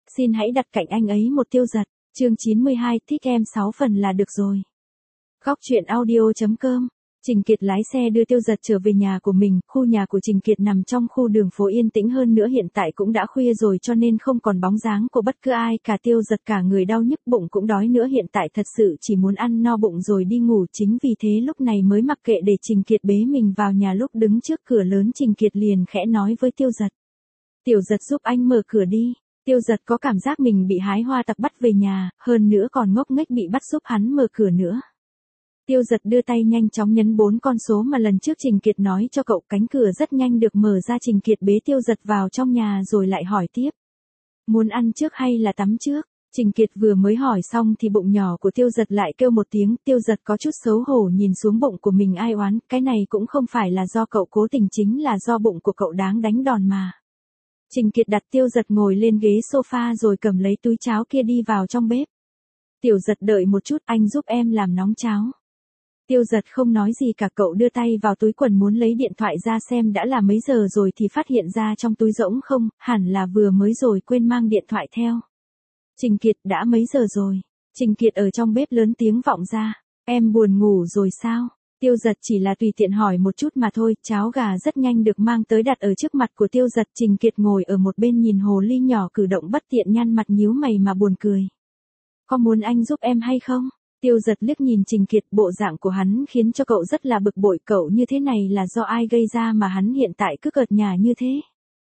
xin hãy đặt cạnh anh ấy một Tiêu Giật. Chương 92, thích em 6 phần là được rồi. Góc truyện audio.com. Trình Kiệt lái xe đưa Tiêu Giật trở về nhà của mình, khu nhà của Trình Kiệt nằm trong khu đường phố yên tĩnh, hơn nữa hiện tại cũng đã khuya rồi cho nên không còn bóng dáng của bất cứ ai cả. Tiêu Giật cả người đau nhức, bụng cũng đói nữa, hiện tại thật sự chỉ muốn ăn no bụng rồi đi ngủ, chính vì thế lúc này mới mặc kệ để Trình Kiệt bế mình vào nhà. Lúc đứng trước cửa lớn, Trình Kiệt liền khẽ nói với Tiêu Giật: "Tiểu Giật, giúp anh mở cửa đi." Tiêu Giật có cảm giác mình bị hái hoa tặc bắt về nhà, hơn nữa còn ngốc nghếch bị bắt giúp hắn mở cửa nữa. Tiêu Giật đưa tay nhanh chóng nhấn 4 con số mà lần trước Trình Kiệt nói cho cậu, cánh cửa rất nhanh được mở ra. Trình Kiệt bế Tiêu Giật vào trong nhà rồi lại hỏi tiếp: "Muốn ăn trước hay là tắm trước?" Trình Kiệt vừa mới hỏi xong thì bụng nhỏ của Tiêu Giật lại kêu một tiếng. Tiêu Giật có chút xấu hổ nhìn xuống bụng của mình, ai oán, cái này cũng không phải là do cậu cố tình, chính là do bụng của cậu đáng đánh đòn mà. Trình Kiệt đặt Tiêu Giật ngồi lên ghế sofa rồi cầm lấy túi cháo kia đi vào trong bếp. "Tiểu Giật, đợi một chút, anh giúp em làm nóng cháo." Tiêu Giật không nói gì cả, cậu đưa tay vào túi quần muốn lấy điện thoại ra xem đã là mấy giờ rồi thì phát hiện ra trong túi rỗng không, hẳn là vừa mới rồi quên mang điện thoại theo. "Trình Kiệt, đã mấy giờ rồi?" Trình Kiệt ở trong bếp lớn tiếng vọng ra. "Em buồn ngủ rồi sao?" Tiêu Giật chỉ là tùy tiện hỏi một chút mà thôi. Cháo gà rất nhanh được mang tới đặt ở trước mặt của Tiêu Giật. Trình Kiệt ngồi ở một bên nhìn hồ ly nhỏ cử động bất tiện, nhăn mặt nhíu mày mà buồn cười. "Có muốn anh giúp em hay không?" Tiêu Giật liếc nhìn Trình Kiệt, bộ dạng của hắn khiến cho cậu rất là bực bội. Cậu như thế này là do ai gây ra mà hắn hiện tại cứ cợt nhả như thế?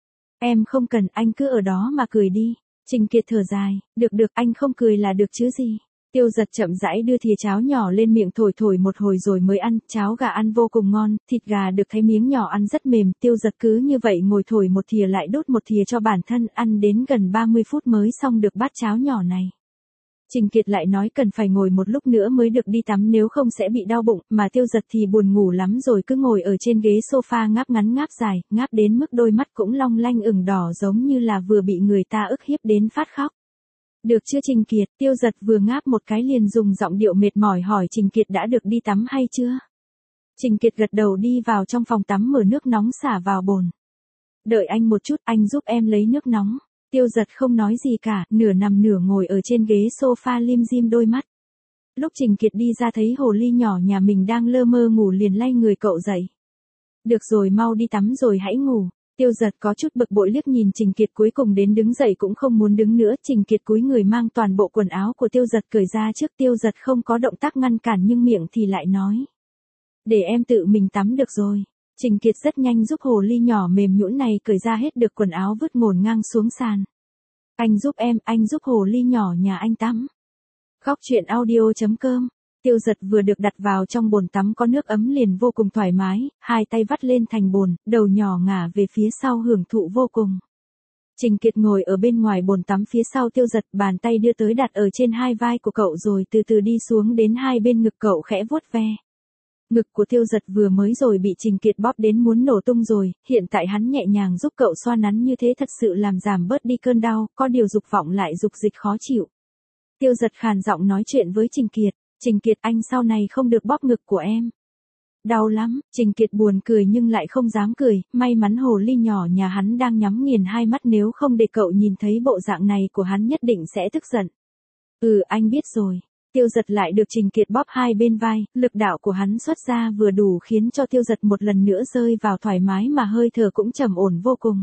"Em không cần, anh cứ ở đó mà cười đi." Trình Kiệt thở dài. "Được được, anh không cười là được chứ gì." Tiêu Giật chậm rãi đưa thìa cháo nhỏ lên miệng thổi thổi một hồi rồi mới ăn. Cháo gà ăn vô cùng ngon, thịt gà được thái miếng nhỏ ăn rất mềm. Tiêu Giật cứ như vậy ngồi thổi một thìa lại đốt một thìa cho bản thân, ăn đến gần 30 phút mới xong được bát cháo nhỏ này. Trình Kiệt lại nói cần phải ngồi một lúc nữa mới được đi tắm, nếu không sẽ bị đau bụng, mà Tiêu Giật thì buồn ngủ lắm rồi cứ ngồi ở trên ghế sofa ngáp ngắn ngáp dài, ngáp đến mức đôi mắt cũng long lanh ửng đỏ giống như là vừa bị người ta ức hiếp đến phát khóc. "Được chưa Trình Kiệt?" Tiêu Giật vừa ngáp một cái liền dùng giọng điệu mệt mỏi hỏi Trình Kiệt đã được đi tắm hay chưa. Trình Kiệt gật đầu đi vào trong phòng tắm mở nước nóng xả vào bồn. "Đợi anh một chút, anh giúp em lấy nước nóng." Tiêu Giật không nói gì cả, nửa nằm nửa ngồi ở trên ghế sofa lim dim đôi mắt. Lúc Trình Kiệt đi ra thấy hồ ly nhỏ nhà mình đang lơ mơ ngủ liền lay người cậu dậy. "Được rồi, mau đi tắm rồi hãy ngủ." Tiêu Giật có chút bực bội liếc nhìn Trình Kiệt, cuối cùng đến đứng dậy cũng không muốn đứng nữa. Trình Kiệt cúi người mang toàn bộ quần áo của Tiêu Giật cởi ra trước. Tiêu Giật không có động tác ngăn cản nhưng miệng thì lại nói: "Để em tự mình tắm được rồi." Trình Kiệt rất nhanh giúp hồ ly nhỏ mềm nhũn này cởi ra hết được quần áo vứt ngổn ngang xuống sàn. "Anh giúp em, anh giúp hồ ly nhỏ nhà anh tắm." Góc truyện audio.com. Tiêu Giật vừa được đặt vào trong bồn tắm có nước ấm liền vô cùng thoải mái, hai tay vắt lên thành bồn, đầu nhỏ ngả về phía sau hưởng thụ vô cùng. Trình Kiệt ngồi ở bên ngoài bồn tắm phía sau Tiêu Giật, bàn tay đưa tới đặt ở trên hai vai của cậu rồi từ từ đi xuống đến hai bên ngực cậu khẽ vuốt ve. Ngực của Tiêu Giật vừa mới rồi bị Trình Kiệt bóp đến muốn nổ tung rồi, hiện tại hắn nhẹ nhàng giúp cậu xoa nắn như thế thật sự làm giảm bớt đi cơn đau, có điều dục vọng lại dục dịch khó chịu. Tiêu Giật khàn giọng nói chuyện với Trình Kiệt: "Trình Kiệt, anh sau này không được bóp ngực của em." "Đau lắm." Trình Kiệt buồn cười nhưng lại không dám cười, may mắn hồ ly nhỏ nhà hắn đang nhắm nghiền hai mắt, nếu không để cậu nhìn thấy bộ dạng này của hắn nhất định sẽ tức giận. "Ừ, anh biết rồi." Tiêu Giật lại được Trình Kiệt bóp hai bên vai, lực đạo của hắn xuất ra vừa đủ khiến cho Tiêu Giật một lần nữa rơi vào thoải mái mà hơi thở cũng trầm ổn vô cùng.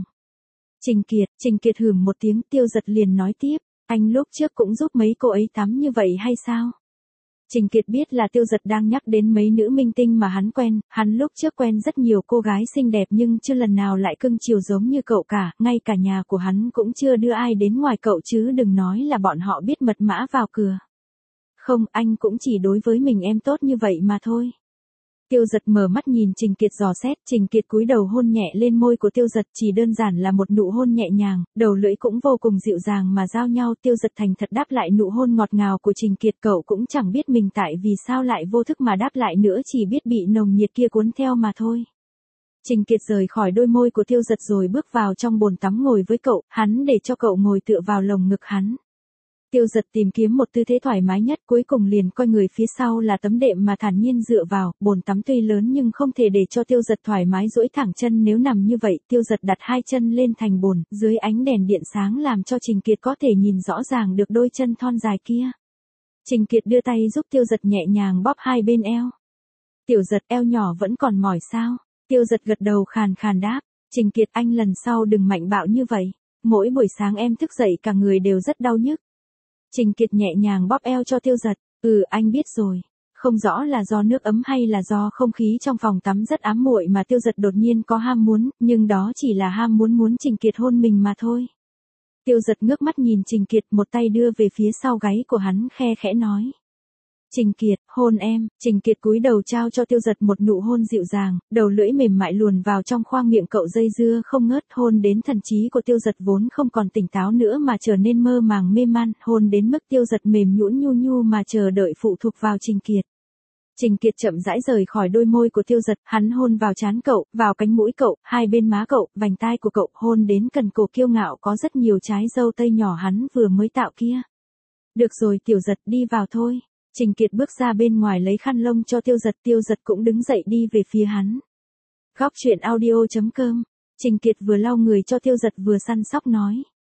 Trình Kiệt hừm một tiếng. Tiêu Giật liền nói tiếp: "Anh lúc trước cũng giúp mấy cô ấy tắm như vậy hay sao?" Trình Kiệt biết là Tiêu Giật đang nhắc đến mấy nữ minh tinh mà hắn quen, hắn lúc trước quen rất nhiều cô gái xinh đẹp nhưng chưa lần nào lại cưng chiều giống như cậu cả, ngay cả nhà của hắn cũng chưa đưa ai đến ngoài cậu chứ đừng nói là bọn họ biết mật mã vào cửa. "Không, anh cũng chỉ đối với mình em tốt như vậy mà thôi." Tiêu Giật mở mắt nhìn Trình Kiệt dò xét, Trình Kiệt cúi đầu hôn nhẹ lên môi của Tiêu Giật, chỉ đơn giản là một nụ hôn nhẹ nhàng, đầu lưỡi cũng vô cùng dịu dàng mà giao nhau. Tiêu Giật thành thật đáp lại nụ hôn ngọt ngào của Trình Kiệt, cậu cũng chẳng biết mình tại vì sao lại vô thức mà đáp lại nữa, chỉ biết bị nồng nhiệt kia cuốn theo mà thôi. Trình Kiệt rời khỏi đôi môi của Tiêu Giật rồi bước vào trong bồn tắm ngồi với cậu, hắn để cho cậu ngồi tựa vào lồng ngực hắn. Tiêu Giật tìm kiếm một tư thế thoải mái nhất, cuối cùng liền coi người phía sau là tấm đệm mà thản nhiên dựa vào, bồn tắm tuy lớn nhưng không thể để cho Tiêu Giật thoải mái duỗi thẳng chân, nếu nằm như vậy, Tiêu Giật đặt hai chân lên thành bồn, dưới ánh đèn điện sáng làm cho Trình Kiệt có thể nhìn rõ ràng được đôi chân thon dài kia. Trình Kiệt đưa tay giúp Tiêu Giật nhẹ nhàng bóp hai bên eo. Tiểu Giật, eo nhỏ vẫn còn mỏi sao? Tiêu Giật gật đầu khàn khàn đáp. Trình Kiệt, anh lần sau đừng mạnh bạo như vậy. Mỗi buổi sáng em thức dậy cả người đều rất đau nhức. Trình Kiệt nhẹ nhàng bóp eo cho Tiêu Giật. Anh biết rồi. Không rõ là do nước ấm hay là do không khí trong phòng tắm rất ám muội mà Tiêu Giật đột nhiên có ham muốn, nhưng đó chỉ là ham muốn Trình Kiệt hôn mình mà thôi. Tiêu Giật ngước mắt nhìn Trình Kiệt, một tay đưa về phía sau gáy của hắn, khe khẽ nói. Trình Kiệt, hôn em. Trình Kiệt cúi đầu trao cho Tiêu Giật một nụ hôn dịu dàng, đầu lưỡi mềm mại luồn vào trong khoang miệng cậu dây dưa không ngớt, hôn đến thần trí của Tiêu Giật vốn không còn tỉnh táo nữa mà trở nên mơ màng mê man, hôn đến mức Tiêu Giật mềm nhũn nhu nhu mà chờ đợi phụ thuộc vào Trình Kiệt. Trình Kiệt chậm rãi rời khỏi đôi môi của Tiêu Giật, hắn hôn vào trán cậu, vào cánh mũi cậu, hai bên má cậu, vành tai của cậu, hôn đến cần cổ kiêu ngạo có rất nhiều trái dâu tây nhỏ hắn vừa mới tạo kia. Được rồi Tiểu Giật, đi vào thôi. Trình Kiệt bước ra bên ngoài lấy khăn lông cho Tiêu Giật cũng đứng dậy đi về phía hắn. Góc truyện audio.com. Trình Kiệt vừa lau người cho Tiêu Giật vừa săn sóc nói.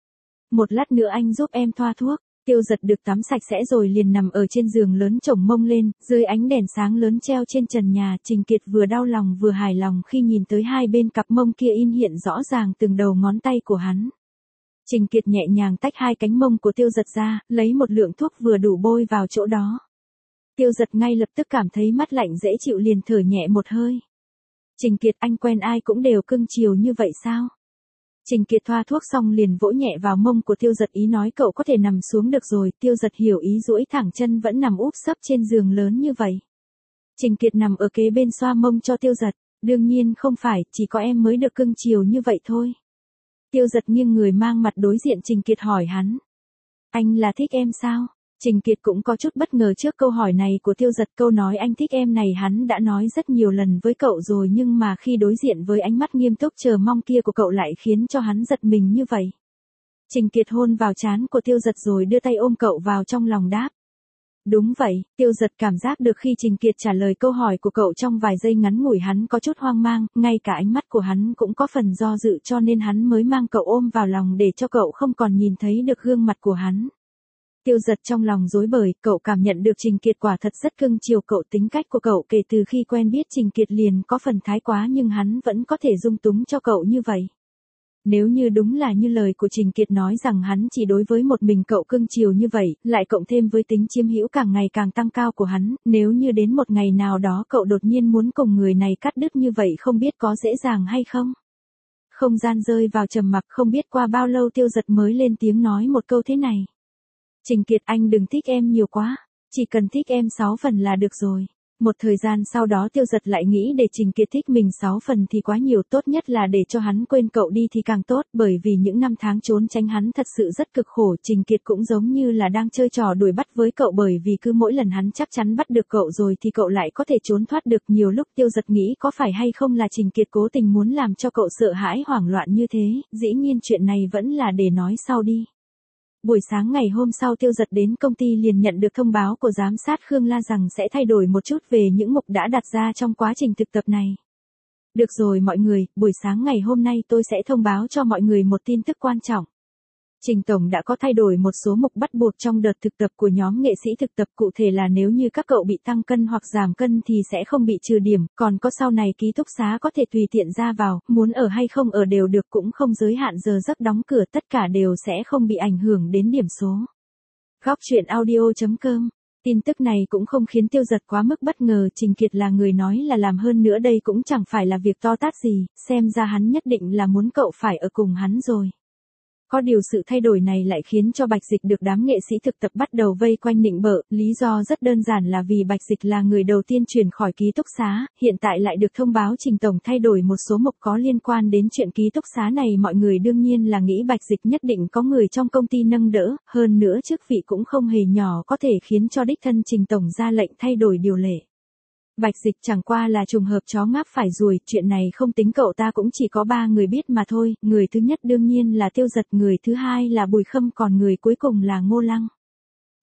Một lát nữa anh giúp em thoa thuốc. Tiêu Giật được tắm sạch sẽ rồi liền nằm ở trên giường lớn chổng mông lên, dưới ánh đèn sáng lớn treo trên trần nhà. Trình Kiệt vừa đau lòng vừa hài lòng khi nhìn tới hai bên cặp mông kia in hiện rõ ràng từng đầu ngón tay của hắn. Trình Kiệt nhẹ nhàng tách hai cánh mông của Tiêu Giật ra, lấy một lượng thuốc vừa đủ bôi vào chỗ đó. Tiêu Giật ngay lập tức cảm thấy mắt lạnh dễ chịu liền thở nhẹ một hơi. Trình Kiệt, anh quen ai cũng đều cưng chiều như vậy sao? Trình Kiệt thoa thuốc xong liền vỗ nhẹ vào mông của Tiêu Giật, ý nói cậu có thể nằm xuống được rồi. Tiêu Giật hiểu ý, duỗi thẳng chân vẫn nằm úp sấp trên giường lớn như vậy. Trình Kiệt nằm ở kế bên xoa mông cho Tiêu Giật. Đương nhiên không phải, chỉ có em mới được cưng chiều như vậy thôi. Tiêu Giật nghiêng người mang mặt đối diện Trình Kiệt hỏi hắn. Anh là thích em sao? Trình Kiệt cũng có chút bất ngờ trước câu hỏi này của Tiêu Giật. Câu nói anh thích em này hắn đã nói rất nhiều lần với cậu rồi, nhưng mà khi đối diện với ánh mắt nghiêm túc chờ mong kia của cậu lại khiến cho hắn giật mình như vậy. Trình Kiệt hôn vào trán của Tiêu Giật rồi đưa tay ôm cậu vào trong lòng đáp. Đúng vậy. Tiêu Giật cảm giác được khi Trình Kiệt trả lời câu hỏi của cậu trong vài giây ngắn ngủi hắn có chút hoang mang, ngay cả ánh mắt của hắn cũng có phần do dự, cho nên hắn mới mang cậu ôm vào lòng để cho cậu không còn nhìn thấy được gương mặt của hắn. Tiêu Giật trong lòng rối bời, cậu cảm nhận được Trình Kiệt quả thật rất cưng chiều cậu, tính cách của cậu kể từ khi quen biết Trình Kiệt liền có phần thái quá, nhưng hắn vẫn có thể dung túng cho cậu như vậy. Nếu như đúng là như lời của Trình Kiệt nói rằng hắn chỉ đối với một mình cậu cưng chiều như vậy, lại cộng thêm với tính chiếm hữu càng ngày càng tăng cao của hắn, nếu như đến một ngày nào đó cậu đột nhiên muốn cùng người này cắt đứt như vậy không biết có dễ dàng hay không? Không gian rơi vào trầm mặc, không biết qua bao lâu Tiêu Giật mới lên tiếng nói một câu thế này. Trình Kiệt, anh đừng thích em nhiều quá, chỉ cần thích em 6 phần là được rồi. Một thời gian sau đó Tiêu Giật lại nghĩ để Trình Kiệt thích mình 6 phần thì quá nhiều, tốt nhất là để cho hắn quên cậu đi thì càng tốt, bởi vì những năm tháng trốn tránh hắn thật sự rất cực khổ. Trình Kiệt cũng giống như là đang chơi trò đuổi bắt với cậu, bởi vì cứ mỗi lần hắn chắc chắn bắt được cậu rồi thì cậu lại có thể trốn thoát được. Nhiều lúc Tiêu Giật nghĩ có phải hay không là Trình Kiệt cố tình muốn làm cho cậu sợ hãi hoảng loạn như thế, dĩ nhiên chuyện này vẫn là để nói sau đi. Buổi sáng ngày hôm sau Tiêu Giật đến công ty liền nhận được thông báo của giám sát Khương La rằng sẽ thay đổi một chút về những mục đã đặt ra trong quá trình thực tập này. Được rồi mọi người, buổi sáng ngày hôm nay tôi sẽ thông báo cho mọi người một tin tức quan trọng. Trình Tổng đã có thay đổi một số mục bắt buộc trong đợt thực tập của nhóm nghệ sĩ thực tập, cụ thể là nếu như các cậu bị tăng cân hoặc giảm cân thì sẽ không bị trừ điểm, còn có sau này ký túc xá có thể tùy tiện ra vào, muốn ở hay không ở đều được, cũng không giới hạn giờ giấc đóng cửa, tất cả đều sẽ không bị ảnh hưởng đến điểm số. Góc truyện audio.com. Tin tức này cũng không khiến Tiêu Giật quá mức bất ngờ, Trình Kiệt là người nói là làm, hơn nữa đây cũng chẳng phải là việc to tát gì, xem ra hắn nhất định là muốn cậu phải ở cùng hắn rồi. Có điều sự thay đổi này lại khiến cho Bạch Dịch được đám nghệ sĩ thực tập bắt đầu vây quanh nịnh bợ, lý do rất đơn giản là vì Bạch Dịch là người đầu tiên chuyển khỏi ký túc xá, hiện tại lại được thông báo Trình Tổng thay đổi một số mục có liên quan đến chuyện ký túc xá này, mọi người đương nhiên là nghĩ Bạch Dịch nhất định có người trong công ty nâng đỡ, hơn nữa chức vị cũng không hề nhỏ, có thể khiến cho đích thân Trình Tổng ra lệnh thay đổi điều lệ. Bạch Dịch chẳng qua là trùng hợp chó ngáp phải ruồi, chuyện này không tính cậu ta cũng chỉ có 3 người biết mà thôi, người thứ nhất đương nhiên là Tiêu Giật, người thứ hai là Bùi Khâm, còn người cuối cùng là Ngô Lăng.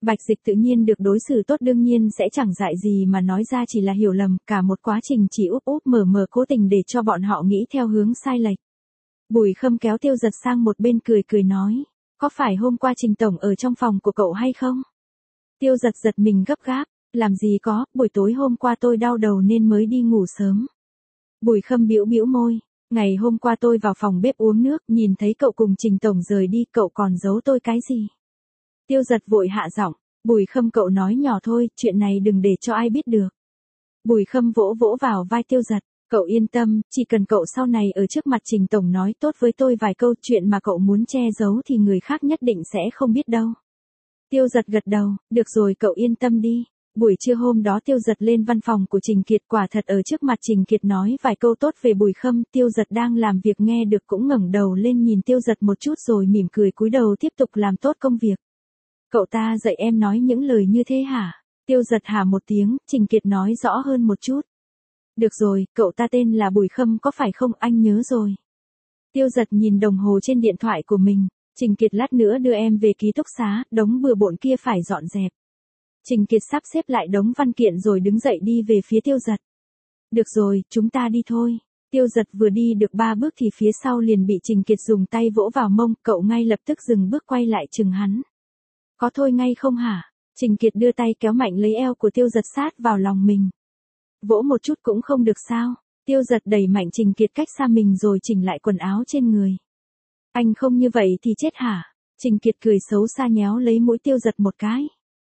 Bạch Dịch tự nhiên được đối xử tốt đương nhiên sẽ chẳng dại gì mà nói ra chỉ là hiểu lầm, cả một quá trình chỉ úp úp mở mở cố tình để cho bọn họ nghĩ theo hướng sai lệch. Bùi Khâm kéo Tiêu Giật sang một bên cười cười nói, có phải hôm qua Trình Tổng ở trong phòng của cậu hay không? Tiêu Giật giật mình gấp gáp, làm gì có, buổi tối hôm qua tôi đau đầu nên mới đi ngủ sớm. Bùi Khâm bĩu bĩu môi, ngày hôm qua tôi vào phòng bếp uống nước, nhìn thấy cậu cùng Trình Tổng rời đi, cậu còn giấu tôi cái gì? Tiêu Giật vội hạ giọng, Bùi Khâm cậu nói nhỏ thôi, chuyện này đừng để cho ai biết được. Bùi Khâm vỗ vỗ vào vai Tiêu Giật, cậu yên tâm, chỉ cần cậu sau này ở trước mặt Trình Tổng nói tốt với tôi vài câu, chuyện mà cậu muốn che giấu thì người khác nhất định sẽ không biết đâu. Tiêu Giật gật đầu, được rồi cậu yên tâm đi. Buổi trưa hôm đó Tiêu Giật lên văn phòng của Trình Kiệt, quả thật ở trước mặt Trình Kiệt nói vài câu tốt về Bùi Khâm, Tiêu Giật đang làm việc nghe được cũng ngẩng đầu lên nhìn Tiêu Giật một chút rồi mỉm cười cúi đầu tiếp tục làm tốt công việc. Cậu ta dạy em nói những lời như thế hả? Tiêu Giật hả một tiếng, Trình Kiệt nói rõ hơn một chút. Được rồi, cậu ta tên là Bùi Khâm có phải không, anh nhớ rồi. Tiêu Giật nhìn đồng hồ trên điện thoại của mình, Trình Kiệt lát nữa đưa em về ký túc xá, đống bừa bộn kia phải dọn dẹp. Trình Kiệt sắp xếp lại đống văn kiện rồi đứng dậy đi về phía Tiêu Giật. Được rồi, chúng ta đi thôi. Tiêu Giật vừa đi được 3 bước thì phía sau liền bị Trình Kiệt dùng tay vỗ vào mông, cậu ngay lập tức dừng bước quay lại chừng hắn. Có thôi ngay không hả? Trình Kiệt đưa tay kéo mạnh lấy eo của Tiêu Giật sát vào lòng mình. Vỗ một chút cũng không được sao? Tiêu Giật đẩy mạnh Trình Kiệt cách xa mình rồi chỉnh lại quần áo trên người. Anh không như vậy thì chết hả? Trình Kiệt cười xấu xa nhéo lấy mũi Tiêu Giật một cái.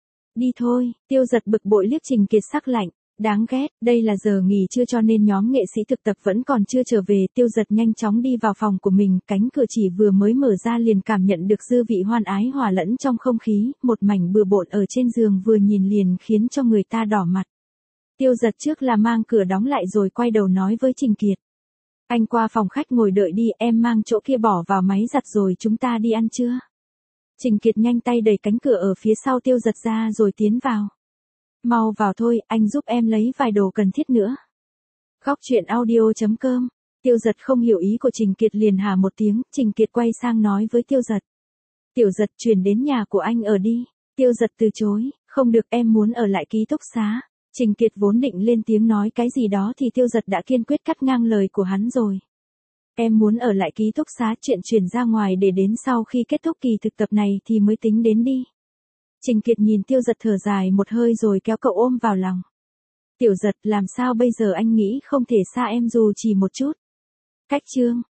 Đi thôi, Tiêu Giật bực bội liếc Trình Kiệt sắc lạnh, đáng ghét, đây là giờ nghỉ trưa cho nên nhóm nghệ sĩ thực tập vẫn còn chưa trở về. Tiêu Giật nhanh chóng đi vào phòng của mình, cánh cửa chỉ vừa mới mở ra liền cảm nhận được dư vị hoan ái hòa lẫn trong không khí, một mảnh bừa bộn ở trên giường vừa nhìn liền khiến cho người ta đỏ mặt. Tiêu Giật trước là mang cửa đóng lại rồi quay đầu nói với Trình Kiệt. Anh qua phòng khách ngồi đợi đi, em mang chỗ kia bỏ vào máy giặt rồi chúng ta đi ăn trưa. Trình Kiệt nhanh tay đẩy cánh cửa ở phía sau Tiêu Giật ra rồi tiến vào. Mau vào thôi, anh giúp em lấy vài đồ cần thiết nữa. Góc truyện audio.com. Tiêu Giật không hiểu ý của Trình Kiệt liền hả một tiếng, Trình Kiệt quay sang nói với Tiêu Giật. Tiểu Giật chuyển đến nhà của anh ở đi. Tiêu Giật từ chối, không được em muốn ở lại ký túc xá. Trình Kiệt vốn định lên tiếng nói cái gì đó thì Tiêu Giật đã kiên quyết cắt ngang lời của hắn rồi. Em muốn ở lại ký túc xá, chuyện chuyển ra ngoài để đến sau khi kết thúc kỳ thực tập này thì mới tính đến đi. Trình Kiệt nhìn Tiêu Giật thở dài một hơi rồi kéo cậu ôm vào lòng. Tiểu Giật, làm sao bây giờ, anh nghĩ không thể xa em dù chỉ một chút. Cách chương.